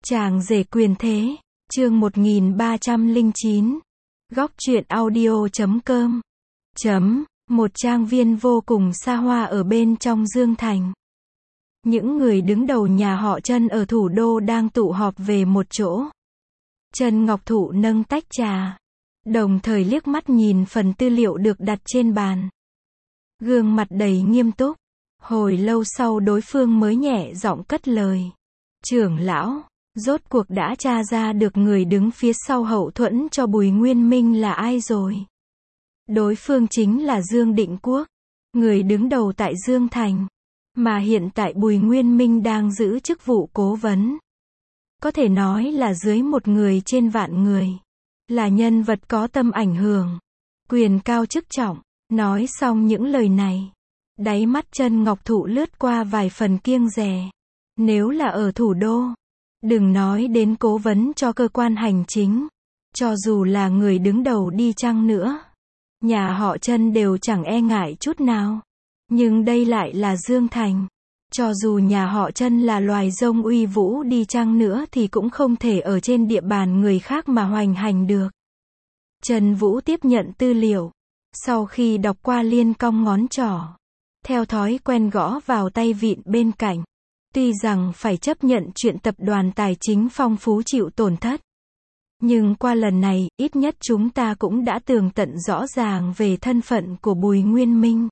Chàng rể quyền thế, chương 1309. Góc truyện audio.com. Một trang viên vô cùng xa hoa ở bên trong Dương Thành. Những người đứng đầu nhà họ Trân ở thủ đô đang tụ họp về một chỗ. Trân Ngọc Thụ nâng tách trà, đồng thời liếc mắt nhìn phần tư liệu được đặt trên bàn. Gương mặt đầy nghiêm túc. Hồi lâu sau đối phương mới nhẹ giọng cất lời. Trưởng lão, rốt cuộc đã tra ra được người đứng phía sau hậu thuẫn cho Bùi Nguyên Minh là ai rồi? Đối phương chính là Dương Định Quốc, người đứng đầu tại Dương Thành, mà hiện tại Bùi Nguyên Minh đang giữ chức vụ cố vấn. Có thể nói là dưới một người trên vạn người. Là nhân vật có tầm ảnh hưởng, quyền cao chức trọng. Nói xong những lời này, đáy mắt Trân Ngọc Thụ lướt qua vài phần kiêng dè. Nếu là ở thủ đô, đừng nói đến cố vấn cho cơ quan hành chính, cho dù là người đứng đầu đi chăng nữa, nhà họ Trân đều chẳng e ngại chút nào. Nhưng đây lại là Dương Thành. Cho dù nhà họ Trân là loài rông uy vũ đi chăng nữa thì cũng không thể ở trên địa bàn người khác mà hoành hành được. Trần Vũ tiếp nhận tư liệu. Sau khi đọc qua liên cong ngón trỏ, theo thói quen gõ vào tay vịn bên cạnh. Tuy rằng phải chấp nhận chuyện tập đoàn tài chính Phong Phú chịu tổn thất, nhưng qua lần này, ít nhất chúng ta cũng đã tường tận rõ ràng về thân phận của Bùi Nguyên Minh.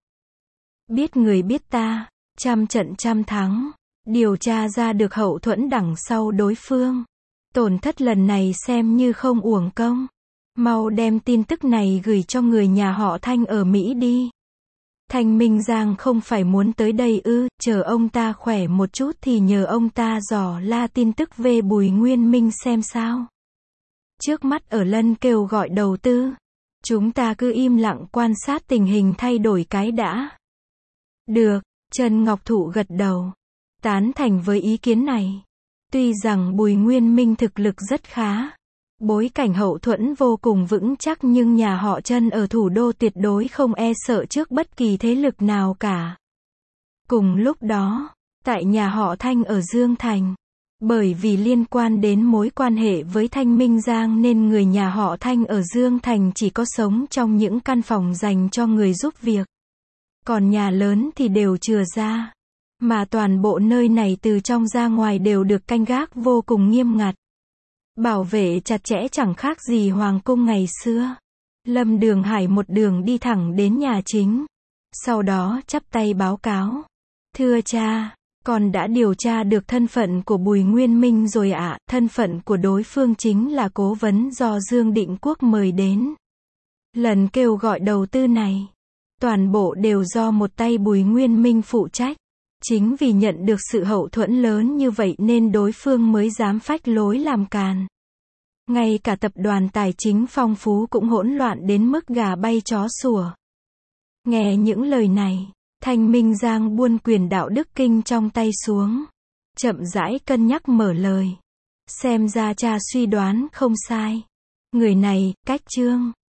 Biết người biết ta, trăm trận trăm thắng, điều tra ra được hậu thuẫn đằng sau đối phương. Tổn thất lần này xem như không uổng công. Mau đem tin tức này gửi cho người nhà họ Thanh ở Mỹ đi. Thanh Minh Giang không phải muốn tới đây ư? Chờ ông ta khỏe một chút thì nhờ ông ta dò la tin tức về Bùi Nguyên Minh xem sao. Trước mắt ở Lân kêu gọi đầu tư, chúng ta cứ im lặng quan sát tình hình thay đổi cái đã. Được, Trân Ngọc Thụ gật đầu, tán thành với ý kiến này. Tuy rằng Bùi Nguyên Minh thực lực rất khá, bối cảnh hậu thuẫn vô cùng vững chắc, nhưng nhà họ Trân ở thủ đô tuyệt đối không e sợ trước bất kỳ thế lực nào cả. Cùng lúc đó, tại nhà họ Thanh ở Dương Thành, bởi vì liên quan đến mối quan hệ với Thanh Minh Giang nên người nhà họ Thanh ở Dương Thành chỉ có sống trong những căn phòng dành cho người giúp việc. Còn nhà lớn thì đều chừa ra. Mà toàn bộ nơi này từ trong ra ngoài đều được canh gác vô cùng nghiêm ngặt. Bảo vệ chặt chẽ chẳng khác gì hoàng cung ngày xưa. Lâm Đường Hải một đường đi thẳng đến nhà chính. Sau đó chắp tay báo cáo. Thưa cha, con đã điều tra được thân phận của Bùi Nguyên Minh rồi ạ. Thân phận của đối phương chính là cố vấn do Dương Định Quốc mời đến. Lần kêu gọi đầu tư này, toàn bộ đều do một tay Bùi Nguyên Minh phụ trách. Chính vì nhận được sự hậu thuẫn lớn như vậy nên đối phương mới dám phách lối làm càn. Ngay cả tập đoàn tài chính Phong Phú cũng hỗn loạn đến mức gà bay chó sủa. Nghe những lời này, Thanh Minh Giang buông quyền đạo đức kinh trong tay xuống, chậm rãi cân nhắc mở lời. Xem ra cha suy đoán không sai. Người này, cách Trương